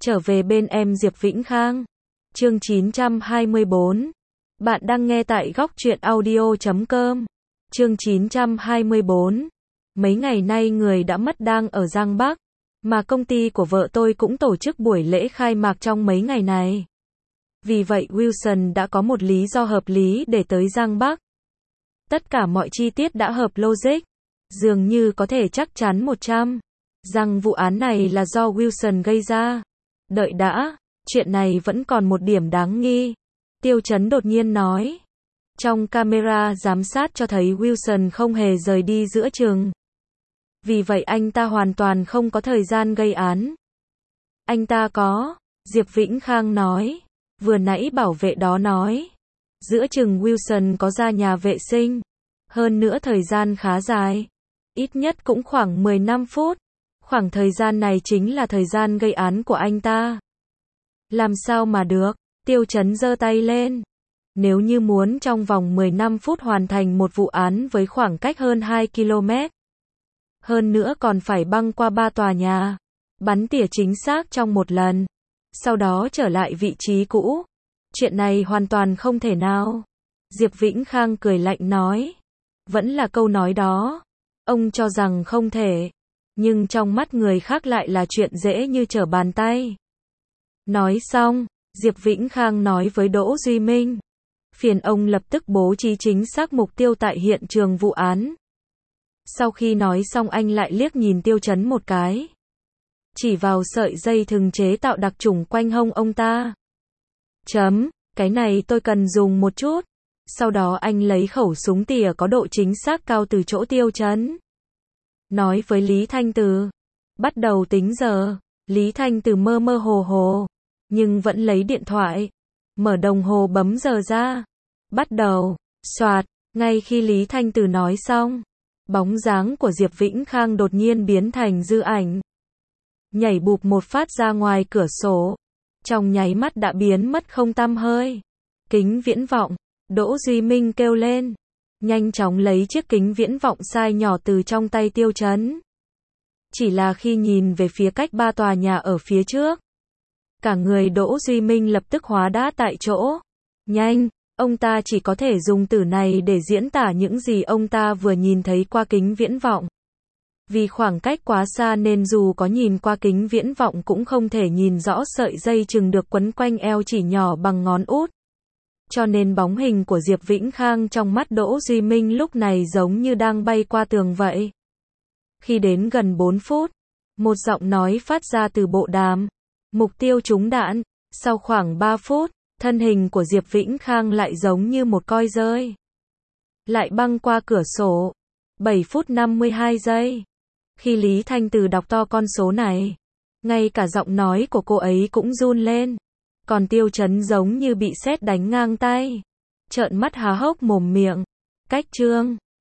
Trở về bên em Diệp Vĩnh Khang. Chương 924. Bạn đang nghe tại góc truyện audio.com. Chương 924. Mấy ngày nay người đã mất đang ở Giang Bắc, mà công ty của vợ tôi cũng tổ chức buổi lễ khai mạc trong mấy ngày này. Vì vậy Wilson đã có một lý do hợp lý để tới Giang Bắc. Tất cả mọi chi tiết đã hợp logic, dường như có thể chắc chắn 100% rằng vụ án này là do Wilson gây ra. Đợi đã, chuyện này vẫn còn một điểm đáng nghi. Tiêu Chấn đột nhiên nói. Trong camera giám sát cho thấy Wilson không hề rời đi giữa chừng. Vì vậy anh ta hoàn toàn không có thời gian gây án. Anh ta có, Diệp Vĩnh Khang nói. Vừa nãy bảo vệ đó nói. Giữa chừng Wilson có ra nhà vệ sinh. Hơn nữa thời gian khá dài. Ít nhất cũng khoảng 15 phút. Khoảng thời gian này chính là thời gian gây án của anh ta. Làm sao mà được? Tiêu Chấn giơ tay lên. Nếu như muốn trong vòng 15 phút hoàn thành một vụ án với khoảng cách hơn 2 km. Hơn nữa còn phải băng qua 3 tòa nhà. Bắn tỉa chính xác trong một lần. Sau đó trở lại vị trí cũ. Chuyện này hoàn toàn không thể nào. Diệp Vĩnh Khang cười lạnh nói. Vẫn là câu nói đó. Ông cho rằng không thể. Nhưng trong mắt người khác lại là chuyện dễ như trở bàn tay. Nói xong, Diệp Vĩnh Khang nói với Đỗ Duy Minh. Phiền ông lập tức bố trí chính xác mục tiêu tại hiện trường vụ án. Sau khi nói xong anh lại liếc nhìn Tiêu Chấn một cái. Chỉ vào sợi dây thừng chế tạo đặc trùng quanh hông ông ta. Cái này tôi cần dùng một chút. Sau đó anh lấy khẩu súng tỉa có độ chính xác cao từ chỗ Tiêu Chấn. Nói với Lý Thanh Từ. Bắt đầu tính giờ. Lý Thanh Từ mơ mơ hồ hồ. Nhưng vẫn lấy điện thoại. Mở đồng hồ bấm giờ ra. Bắt đầu. Soạt. Ngay khi Lý Thanh Từ nói xong. Bóng dáng của Diệp Vĩnh Khang đột nhiên biến thành dư ảnh. Nhảy bụp một phát ra ngoài cửa sổ. Trong nháy mắt đã biến mất không tăm hơi. Kính viễn vọng. Đỗ Duy Minh kêu lên. Nhanh chóng lấy chiếc kính viễn vọng size nhỏ từ trong tay Tiêu Chấn. Chỉ là khi nhìn về phía cách 3 tòa nhà ở phía trước. Cả người Đỗ Duy Minh lập tức hóa đá tại chỗ. Nhanh, ông ta chỉ có thể dùng từ này để diễn tả những gì ông ta vừa nhìn thấy qua kính viễn vọng. Vì khoảng cách quá xa nên dù có nhìn qua kính viễn vọng cũng không thể nhìn rõ sợi dây chừng được quấn quanh eo chỉ nhỏ bằng ngón út. Cho nên bóng hình của Diệp Vĩnh Khang trong mắt Đỗ Duy Minh lúc này giống như đang bay qua tường vậy. Khi đến gần 4 phút, một giọng nói phát ra từ bộ đàm. Mục tiêu trúng đạn. Sau khoảng 3 phút, thân hình của Diệp Vĩnh Khang lại giống như một coi rơi. Lại băng qua cửa sổ. 7 phút 52 giây. Khi Lý Thanh Từ đọc to con số này, ngay cả giọng nói của cô ấy cũng run lên. Còn Tiêu Chấn giống như bị sét đánh ngang tay. Trợn mắt há hốc mồm miệng. Cách chương